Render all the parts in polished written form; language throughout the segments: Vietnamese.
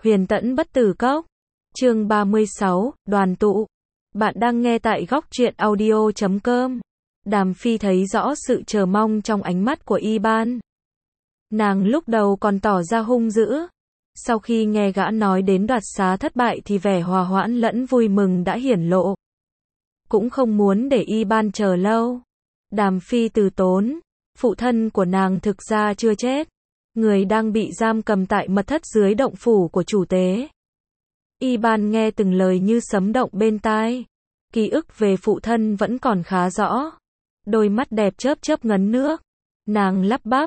Huyền Tẫn Bất Tử Cốc. Chương 36, đoàn tụ. Bạn đang nghe tại góc truyện audio.com. Đàm Phi thấy rõ sự chờ mong trong ánh mắt của Y Ban. Nàng lúc đầu còn tỏ ra hung dữ. Sau khi nghe gã nói đến đoạt xá thất bại thì vẻ hòa hoãn lẫn vui mừng đã hiển lộ. Cũng không muốn để Y Ban chờ lâu. Đàm Phi từ tốn. Phụ thân của nàng thực ra chưa chết. Người đang bị giam cầm tại mật thất dưới động phủ của chủ tế. Y Ban nghe từng lời như sấm động bên tai. Ký ức về phụ thân vẫn còn khá rõ. Đôi mắt đẹp chớp chớp ngấn nước. Nàng lắp bắp,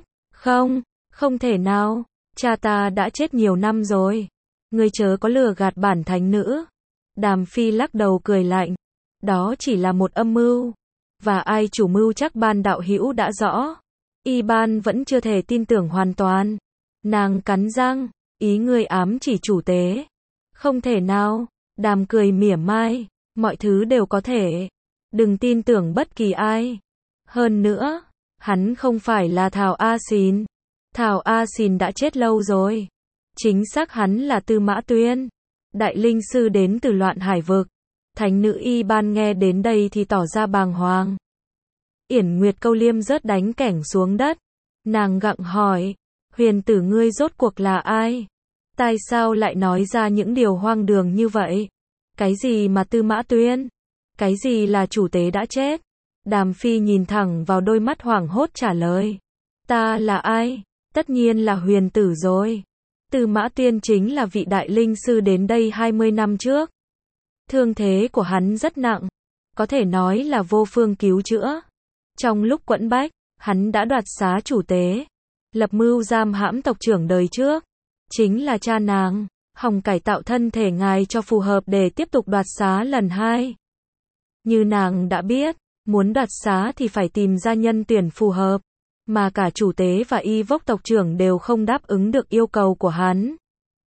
không thể nào, cha ta đã chết nhiều năm rồi. Ngươi chớ có lừa gạt bản thánh nữ. Đàm Phi lắc đầu cười lạnh. Đó chỉ là một âm mưu. Và ai chủ mưu chắc Ban đạo hữu đã rõ. Y Ban vẫn chưa thể tin tưởng hoàn toàn. Nàng cắn răng, ý ngươi ám chỉ chủ tế. Không thể nào, Đàm cười mỉa mai, mọi thứ đều có thể. Đừng tin tưởng bất kỳ ai. Hơn nữa, hắn không phải là Thảo A Xìn. Thảo A Xìn đã chết lâu rồi. Chính xác hắn là Tư Mã Tuyên. Đại linh sư đến từ Loạn Hải Vực. Thánh nữ Y Ban nghe đến đây thì tỏ ra bàng hoàng. Yển Nguyệt Câu Liêm rớt đánh kẻng xuống đất. Nàng gặng hỏi, huyền tử ngươi rốt cuộc là ai? Tại sao lại nói ra những điều hoang đường như vậy? Cái gì mà Tư Mã Tuyên? Cái gì là chủ tế đã chết? Đàm Phi nhìn thẳng vào đôi mắt hoảng hốt trả lời. Ta là ai? Tất nhiên là huyền tử rồi. Tư Mã Tuyên chính là vị đại linh sư đến đây 20 năm trước. Thương thế của hắn rất nặng. Có thể nói là vô phương cứu chữa. Trong lúc quẫn bách, hắn đã đoạt xá chủ tế. Lập mưu giam hãm tộc trưởng đời trước. Chính là cha nàng. Hòng cải tạo thân thể ngài cho phù hợp để tiếp tục đoạt xá lần 2. Như nàng đã biết, muốn đoạt xá thì phải tìm ra nhân tuyển phù hợp. Mà cả chủ tế và y vốc tộc trưởng đều không đáp ứng được yêu cầu của hắn.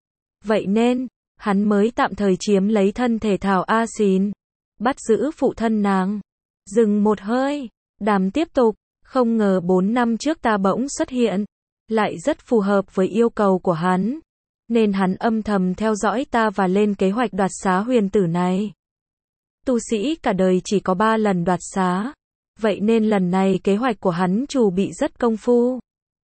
Vậy nên, hắn mới tạm thời chiếm lấy thân thể Thảo A Xìn. Bắt giữ phụ thân nàng. Dừng một hơi. Đàm tiếp tục, không ngờ 4 năm trước ta bỗng xuất hiện, lại rất phù hợp với yêu cầu của hắn, nên hắn âm thầm theo dõi ta và lên kế hoạch đoạt xá huyền tử này. Tu sĩ cả đời chỉ có 3 lần đoạt xá, vậy nên lần này kế hoạch của hắn chuẩn bị rất công phu.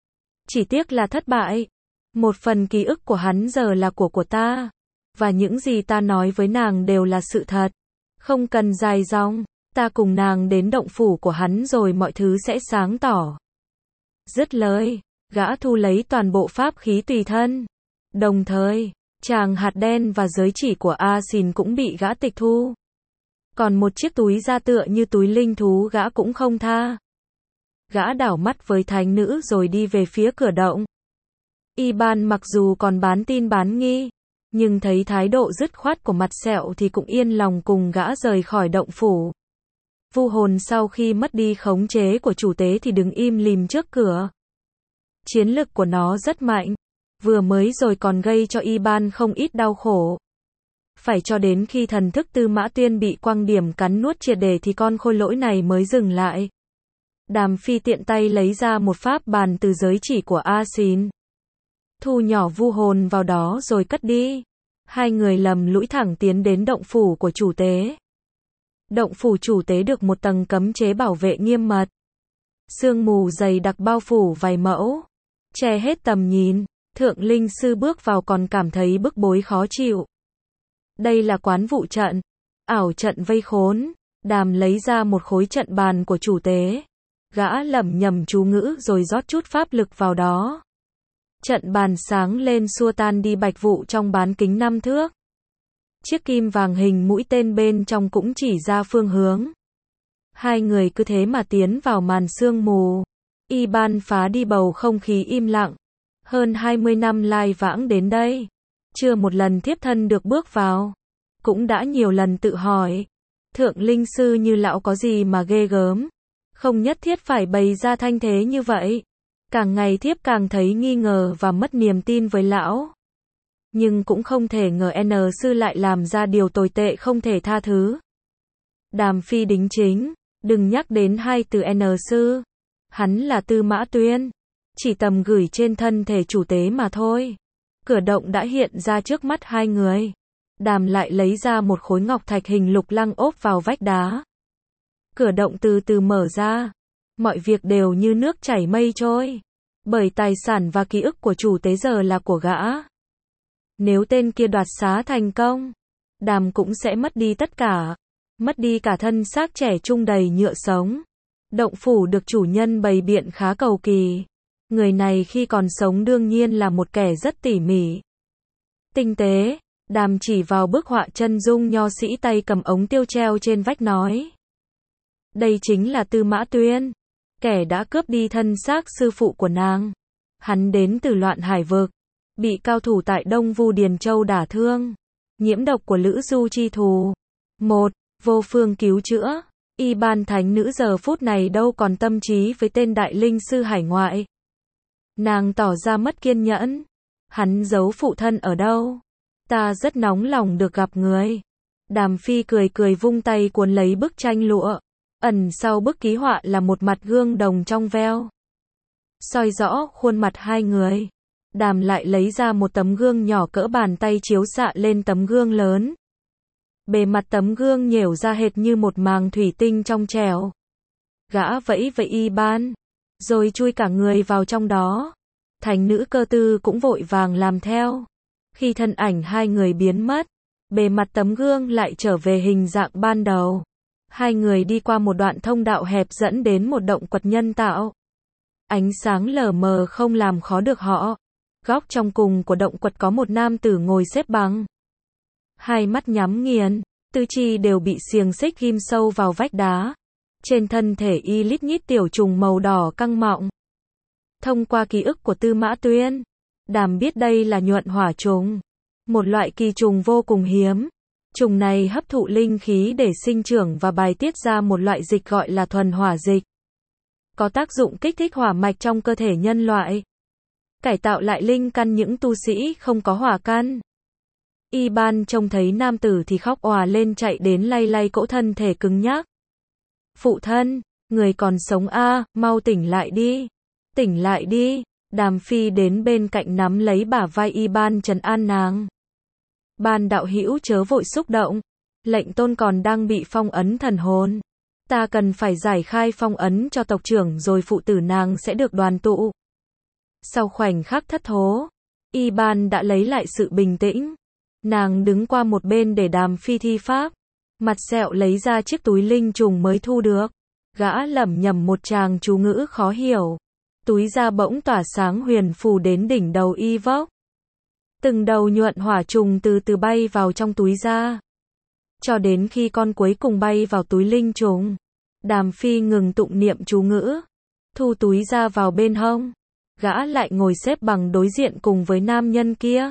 Chỉ tiếc là thất bại. Một phần ký ức của hắn giờ là của ta, và những gì ta nói với nàng đều là sự thật. Không cần dài dòng. Ta cùng nàng đến động phủ của hắn rồi mọi thứ sẽ sáng tỏ. Dứt lời, gã thu lấy toàn bộ pháp khí tùy thân. Đồng thời, tràng hạt đen và giới chỉ của A Xìn cũng bị gã tịch thu. Còn một chiếc túi da tựa như túi linh thú gã cũng không tha. Gã đảo mắt với thánh nữ rồi đi về phía cửa động. Y Ban mặc dù còn bán tin bán nghi, nhưng thấy thái độ dứt khoát của mặt sẹo thì cũng yên lòng cùng gã rời khỏi động phủ. Vu hồn sau khi mất đi khống chế của chủ tế thì đứng im lìm trước cửa. Chiến lực của nó rất mạnh. Vừa mới rồi còn gây cho Y Ban không ít đau khổ. Phải cho đến khi thần thức Tư Mã Tuyên bị quang điểm cắn nuốt triệt để thì con khôi lỗi này mới dừng lại. Đàm Phi tiện tay lấy ra một pháp bàn từ giới chỉ của A Xìn. Thu nhỏ vu hồn vào đó rồi cất đi. Hai người lầm lũi thẳng tiến đến động phủ của chủ tế. Động phủ chủ tế được một tầng cấm chế bảo vệ nghiêm mật. Sương mù dày đặc bao phủ vài mẫu, che hết tầm nhìn. Thượng linh sư bước vào còn cảm thấy bức bối khó chịu. Đây là quán vụ trận, ảo trận vây khốn. Đàm lấy ra một khối trận bàn của chủ tế. Gã lẩm nhẩm chú ngữ rồi rót chút pháp lực vào đó. Trận bàn sáng lên xua tan đi bạch vụ trong bán kính 5 thước. Chiếc kim vàng hình mũi tên bên trong cũng chỉ ra phương hướng. Hai người cứ thế mà tiến vào màn sương mù. Y Ban phá đi bầu không khí im lặng. Hơn 20 năm lai vãng đến đây. Chưa một lần thiếp thân được bước vào. Cũng đã nhiều lần tự hỏi. Thượng linh sư như lão có gì mà ghê gớm. Không nhất thiết phải bày ra thanh thế như vậy. Càng ngày thiếp càng thấy nghi ngờ và mất niềm tin với lão. Nhưng cũng không thể ngờ N sư lại làm ra điều tồi tệ không thể tha thứ. Đàm Phi đính chính, đừng nhắc đến hai từ N sư. Hắn là Tư Mã Tuyên, chỉ tầm gửi trên thân thể chủ tế mà thôi. Cửa động đã hiện ra trước mắt hai người. Đàm lại lấy ra một khối ngọc thạch hình lục lăng ốp vào vách đá. Cửa động từ từ mở ra. Mọi việc đều như nước chảy mây trôi. Bởi tài sản và ký ức của chủ tế giờ là của gã. Nếu tên kia đoạt xá thành công, Đàm cũng sẽ mất đi tất cả. Mất đi cả thân xác trẻ trung đầy nhựa sống. Động phủ được chủ nhân bày biện khá cầu kỳ. Người này khi còn sống đương nhiên là một kẻ rất tỉ mỉ, tinh tế. Đàm chỉ vào bức họa chân dung nho sĩ tay cầm ống tiêu treo trên vách nói. Đây chính là Tư Mã Tuyên, kẻ đã cướp đi thân xác sư phụ của nàng. Hắn đến từ Loạn Hải Vực, bị cao thủ tại Đông Vu Điền Châu đả thương, nhiễm độc của Lữ Du chi thù. Một, vô phương cứu chữa. Y Ban thánh nữ giờ phút này đâu còn tâm trí với tên đại linh sư hải ngoại. Nàng tỏ ra mất kiên nhẫn. Hắn giấu phụ thân ở đâu? Ta rất nóng lòng được gặp người. Đàm Phi cười cười vung tay cuốn lấy bức tranh lụa. Ẩn sau bức ký họa là một mặt gương đồng trong veo. Soi rõ khuôn mặt hai người. Đàm lại lấy ra một tấm gương nhỏ cỡ bàn tay chiếu xạ lên tấm gương lớn. Bề mặt tấm gương nhểu ra hệt như một màng thủy tinh trong trẻo. Gã vẫy vẫy Y Ban, rồi chui cả người vào trong đó. Thánh nữ Cơ Tư cũng vội vàng làm theo. Khi thân ảnh hai người biến mất, bề mặt tấm gương lại trở về hình dạng ban đầu. Hai người đi qua một đoạn thông đạo hẹp dẫn đến một động quật nhân tạo. Ánh sáng lờ mờ không làm khó được họ. Góc trong cùng của động quật có một nam tử ngồi xếp bằng. Hai mắt nhắm nghiền, tứ chi đều bị xiềng xích ghim sâu vào vách đá. Trên thân thể y lít nhít tiểu trùng màu đỏ căng mọng. Thông qua ký ức của Tư Mã Tuyên, Đàm biết đây là nhuận hỏa trùng, một loại kỳ trùng vô cùng hiếm. Trùng này hấp thụ linh khí để sinh trưởng và bài tiết ra một loại dịch gọi là thuần hỏa dịch. Có tác dụng kích thích hỏa mạch trong cơ thể nhân loại, cải tạo lại linh căn những tu sĩ không có hỏa căn. Y Ban trông thấy nam tử thì khóc òa lên, chạy đến lay lay cỗ thân thể cứng nhắc. Phụ thân, người còn sống a, mau tỉnh lại đi. Tỉnh lại đi. Đàm Phi đến bên cạnh nắm lấy bả vai Y Ban trấn an nàng. Ban đạo hữu chớ vội xúc động. Lệnh tôn còn đang bị phong ấn thần hồn. Ta cần phải giải khai phong ấn cho tộc trưởng rồi phụ tử nàng sẽ được đoàn tụ. Sau khoảnh khắc thất thố, Y Ban đã lấy lại sự bình tĩnh. Nàng đứng qua một bên để Đàm Phi thi pháp. Mặt sẹo lấy ra chiếc túi linh trùng mới thu được. Gã lẩm nhẩm một tràng chú ngữ khó hiểu. Túi da bỗng tỏa sáng huyền phù đến đỉnh đầu Y Vốc. Từng đầu nhuận hỏa trùng từ từ bay vào trong túi da. Cho đến khi con cuối cùng bay vào túi linh trùng, Đàm Phi ngừng tụng niệm chú ngữ, thu túi da vào bên hông. Gã lại ngồi xếp bằng đối diện cùng với nam nhân kia.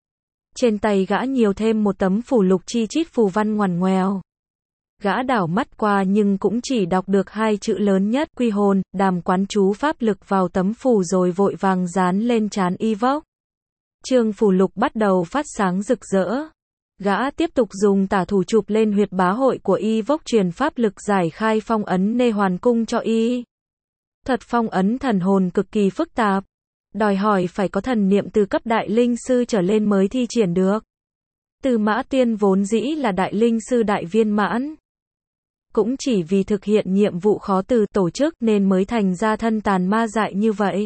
Trên tay gã nhiều thêm một tấm phù lục chi chít phù văn ngoằn ngoèo. Gã đảo mắt qua nhưng cũng chỉ đọc được hai chữ lớn nhất, quy hồn. Đàm quán chú pháp lực vào tấm phù rồi vội vàng dán lên trán Y Vốc. Chương phù lục bắt đầu phát sáng rực rỡ. Gã tiếp tục dùng tả thủ chụp lên huyệt bá hội của Y Vốc, truyền pháp lực giải khai phong ấn nê hoàn cung cho y. Thuật phong ấn thần hồn cực kỳ phức tạp, đòi hỏi phải có thần niệm từ cấp đại linh sư trở lên mới thi triển được. Tư Mã Tiên vốn dĩ là đại linh sư đại viên mãn. Cũng chỉ vì thực hiện nhiệm vụ khó từ tổ chức nên mới thành ra thân tàn ma dại như vậy.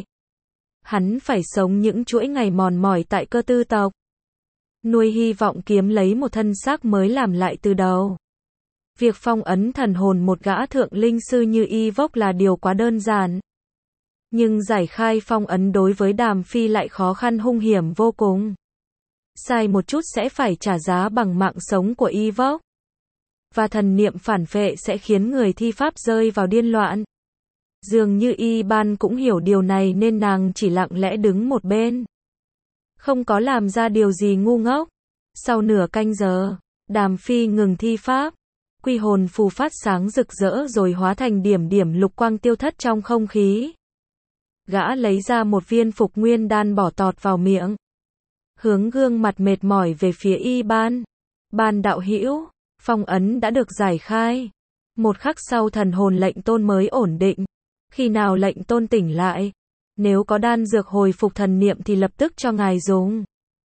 Hắn phải sống những chuỗi ngày mòn mỏi tại Cơ Tư tộc. Nuôi hy vọng kiếm lấy một thân xác mới làm lại từ đầu. Việc phong ấn thần hồn một gã thượng linh sư như Y Vốc là điều quá đơn giản. Nhưng giải khai phong ấn đối với Đàm Phi lại khó khăn hung hiểm vô cùng. Sai một chút sẽ phải trả giá bằng mạng sống của Y Vốc. Và thần niệm phản phệ sẽ khiến người thi pháp rơi vào điên loạn. Dường như Y Ban cũng hiểu điều này nên nàng chỉ lặng lẽ đứng một bên. Không có làm ra điều gì ngu ngốc. Sau nửa canh giờ, Đàm Phi ngừng thi pháp. Quy hồn phù phát sáng rực rỡ rồi hóa thành điểm điểm lục quang tiêu thất trong không khí. Gã lấy ra một viên phục nguyên đan bỏ tọt vào miệng. Hướng gương mặt mệt mỏi về phía Y Ban. Ban đạo hữu, phong ấn đã được giải khai. Một khắc sau thần hồn lệnh tôn mới ổn định. Khi nào lệnh tôn tỉnh lại, nếu có đan dược hồi phục thần niệm thì lập tức cho ngài dùng.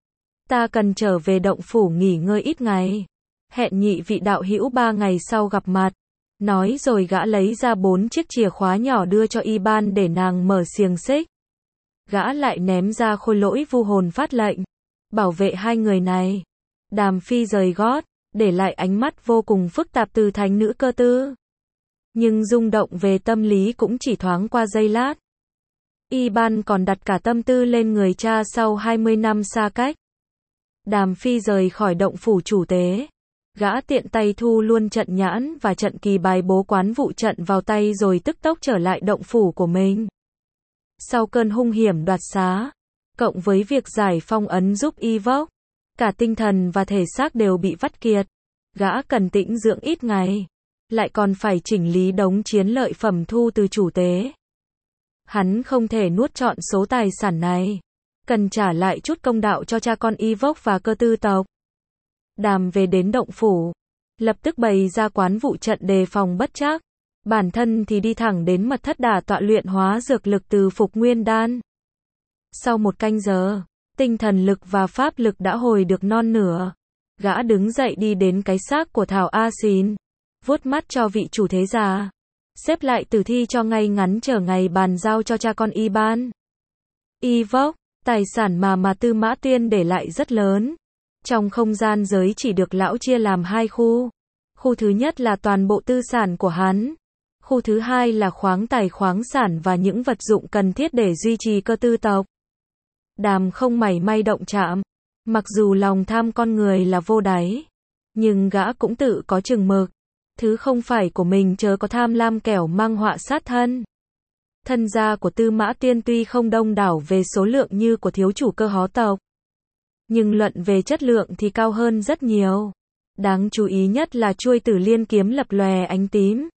Ta cần trở về động phủ nghỉ ngơi ít ngày. Hẹn nhị vị đạo hữu 3 ngày sau gặp mặt. Nói rồi gã lấy ra 4 chiếc chìa khóa nhỏ đưa cho y ban để nàng mở xiềng xích. Gã lại ném ra khôi lỗi vu hồn phát lệnh. Bảo vệ hai người này. Đàm Phi rời gót, để lại ánh mắt vô cùng phức tạp từ thánh nữ Cơ Tư. Nhưng rung động về tâm lý cũng chỉ thoáng qua giây lát. Y ban còn đặt cả tâm tư lên người cha sau 20 năm xa cách. Đàm Phi rời khỏi động phủ chủ tế. Gã tiện tay thu luôn trận nhãn và trận kỳ bài bố quán vụ trận vào tay rồi tức tốc trở lại động phủ của mình. Sau cơn hung hiểm đoạt xá, cộng với việc giải phong ấn giúp y vốc, cả tinh thần và thể xác đều bị vắt kiệt. Gã cần tĩnh dưỡng ít ngày, lại còn phải chỉnh lý đống chiến lợi phẩm thu từ chủ tế. Hắn không thể nuốt trọn số tài sản này, cần trả lại chút công đạo cho cha con y vốc và Cơ Tư tộc. Đàm về đến động phủ, lập tức bày ra quán vụ trận đề phòng bất trắc. Bản thân thì đi thẳng đến mật thất đả tọa luyện hóa dược lực từ Phục Nguyên Đan. Sau 1 canh giờ, tinh thần lực và pháp lực đã hồi được non nửa. Gã đứng dậy đi đến cái xác của Thảo A Xín, vuốt mắt cho vị chủ thế già, xếp lại tử thi cho ngay ngắn chờ ngày bàn giao cho cha con y ban. Y vốc, tài sản mà Tư Mã Tuyên để lại rất lớn. Trong không gian giới chỉ được lão chia làm 2 khu. Khu thứ nhất là toàn bộ tư sản của hắn. Khu thứ hai là khoáng tài khoáng sản và những vật dụng cần thiết để duy trì Cơ Tư tộc. Đàm không mảy may động chạm. Mặc dù lòng tham con người là vô đáy, nhưng gã cũng tự có chừng mực. Thứ không phải của mình chớ có tham lam kẻo mang họa sát thân. Thân gia của Tư Mã Tiên tuy không đông đảo về số lượng như của thiếu chủ Cơ Hó tộc, nhưng luận về chất lượng thì cao hơn rất nhiều. Đáng chú ý nhất là chuôi Tử Liên kiếm lập lòe ánh tím.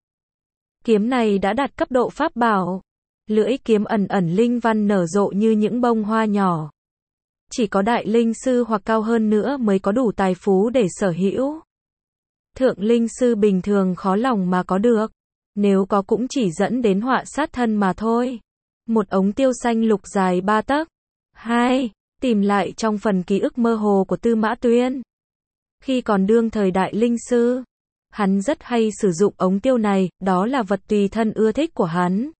Kiếm này đã đạt cấp độ pháp bảo. Lưỡi kiếm ẩn ẩn linh văn nở rộ như những bông hoa nhỏ. Chỉ có đại linh sư hoặc cao hơn nữa mới có đủ tài phú để sở hữu. Thượng linh sư bình thường khó lòng mà có được. Nếu có cũng chỉ dẫn đến họa sát thân mà thôi. Một ống tiêu xanh lục dài 3 tấc. 2. Tìm lại trong phần ký ức mơ hồ của Tư Mã Tuyên. Khi còn đương thời đại linh sư, hắn rất hay sử dụng ống tiêu này, đó là vật tùy thân ưa thích của hắn.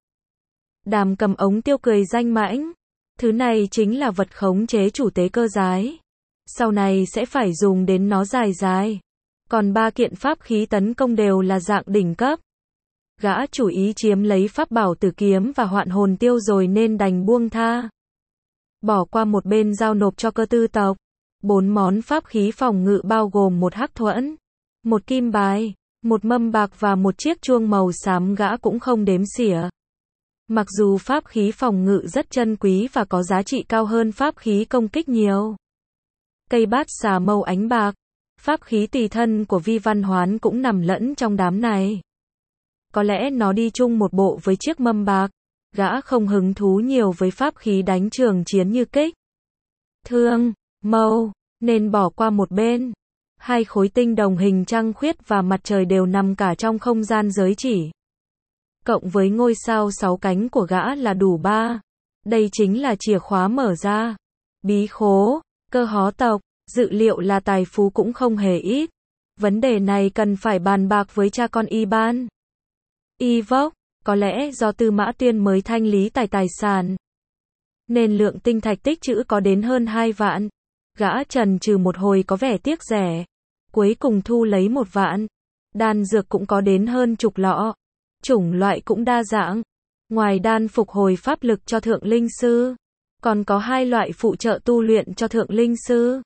Đàm cầm ống tiêu cười danh mãnh. Thứ này chính là vật khống chế chủ tế cơ giái. Sau này sẽ phải dùng đến nó dài dài. Còn 3 kiện pháp khí tấn công đều là dạng đỉnh cấp. Gã chủ ý chiếm lấy pháp bảo Tử Kiếm và Hoạn Hồn Tiêu rồi nên đành buông tha. Bỏ qua một bên giao nộp cho Cơ Tư tộc. 4 món pháp khí phòng ngự bao gồm 1 hắc thuẫn, 1 kim bài, 1 mâm bạc và 1 chiếc chuông màu xám gã cũng không đếm xỉa. Mặc dù pháp khí phòng ngự rất chân quý và có giá trị cao hơn pháp khí công kích nhiều. Cây bát xà màu ánh bạc, pháp khí tỳ thân của Vi Văn Hoán cũng nằm lẫn trong đám này. Có lẽ nó đi chung một bộ với chiếc mâm bạc. Gã không hứng thú nhiều với pháp khí đánh trường chiến như kích, thương, mâu, nên bỏ qua một bên. 2 khối tinh đồng hình trăng khuyết và mặt trời đều nằm cả trong không gian giới chỉ. Cộng với ngôi sao 6 cánh của gã là đủ 3. Đây chính là chìa khóa mở ra bí khố, Cơ Hó tộc. Dự liệu là tài phú cũng không hề ít. Vấn đề này cần phải bàn bạc với cha con y ban. Y vốc, có lẽ do Tư Mã Tuyên mới thanh lý tài sản, nên lượng tinh thạch tích trữ có đến hơn 2 vạn. Gã chần chừ một hồi có vẻ tiếc rẻ. Cuối cùng thu lấy 1 vạn. Đan dược cũng có đến hơn chục lọ. Chủng loại cũng đa dạng. Ngoài đan phục hồi pháp lực cho thượng linh sư, còn có 2 loại phụ trợ tu luyện cho thượng linh sư.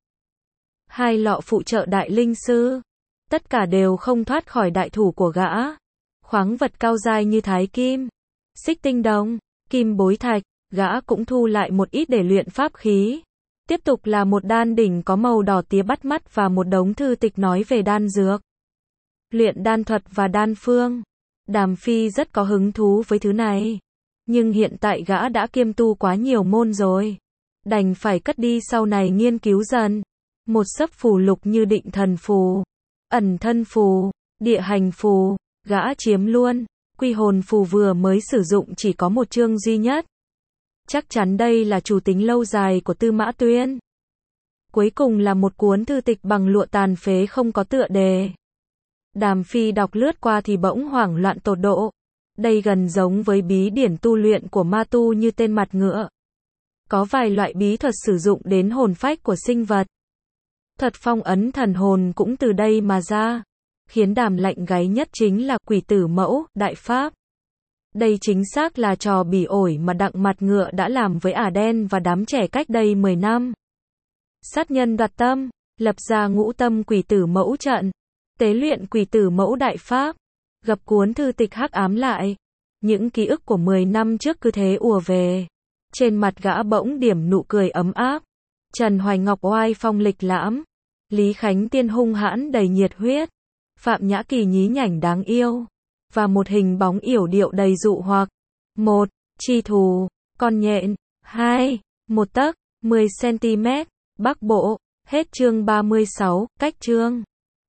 2 lọ phụ trợ đại linh sư. Tất cả đều không thoát khỏi đại thủ của gã. Khoáng vật cao giai như thái kim, xích tinh đồng, kim bối thạch, gã cũng thu lại một ít để luyện pháp khí. Tiếp tục là một đan đỉnh có màu đỏ tía bắt mắt và một đống thư tịch nói về đan dược, luyện đan thuật và đan phương. Đàm Phi rất có hứng thú với thứ này. Nhưng hiện tại gã đã kiêm tu quá nhiều môn rồi. Đành phải cất đi sau này nghiên cứu dần. Một sấp phù lục như định thần phù, ẩn thân phù, địa hành phù, gã chiếm luôn. Quy hồn phù vừa mới sử dụng chỉ có 1 chương duy nhất. Chắc chắn đây là chủ tính lâu dài của Tư Mã Tuyên. Cuối cùng là một cuốn thư tịch bằng lụa tàn phế không có tựa đề. Đàm Phi đọc lướt qua thì bỗng hoảng loạn tột độ. Đây gần giống với bí điển tu luyện của ma tu như tên mặt ngựa. Có vài loại bí thuật sử dụng đến hồn phách của sinh vật. Thuật phong ấn thần hồn cũng từ đây mà ra. Khiến Đàm lạnh gáy nhất chính là quỷ tử mẫu, đại pháp. Đây chính xác là trò bỉ ổi mà Đặng mặt ngựa đã làm với ả đen và đám trẻ cách đây 10 năm. Sát nhân đoạt tâm, lập ra ngũ tâm quỷ tử mẫu trận, tế luyện quỷ tử mẫu đại pháp, gập cuốn thư tịch hắc ám lại. Những ký ức của 10 năm trước cứ thế ùa về. Trên mặt gã bỗng điểm nụ cười ấm áp. Trần Hoài Ngọc oai phong lịch lãm. Lý Khánh Tiên hung hãn đầy nhiệt huyết. Phạm Nhã Kỳ nhí nhảnh đáng yêu. Và một hình bóng yểu điệu đầy dụ hoặc. 1. Chi thù, con nhện. 2. 1 tấc, 10 cm, Bắc Bộ. Hết chương 36, cách chương.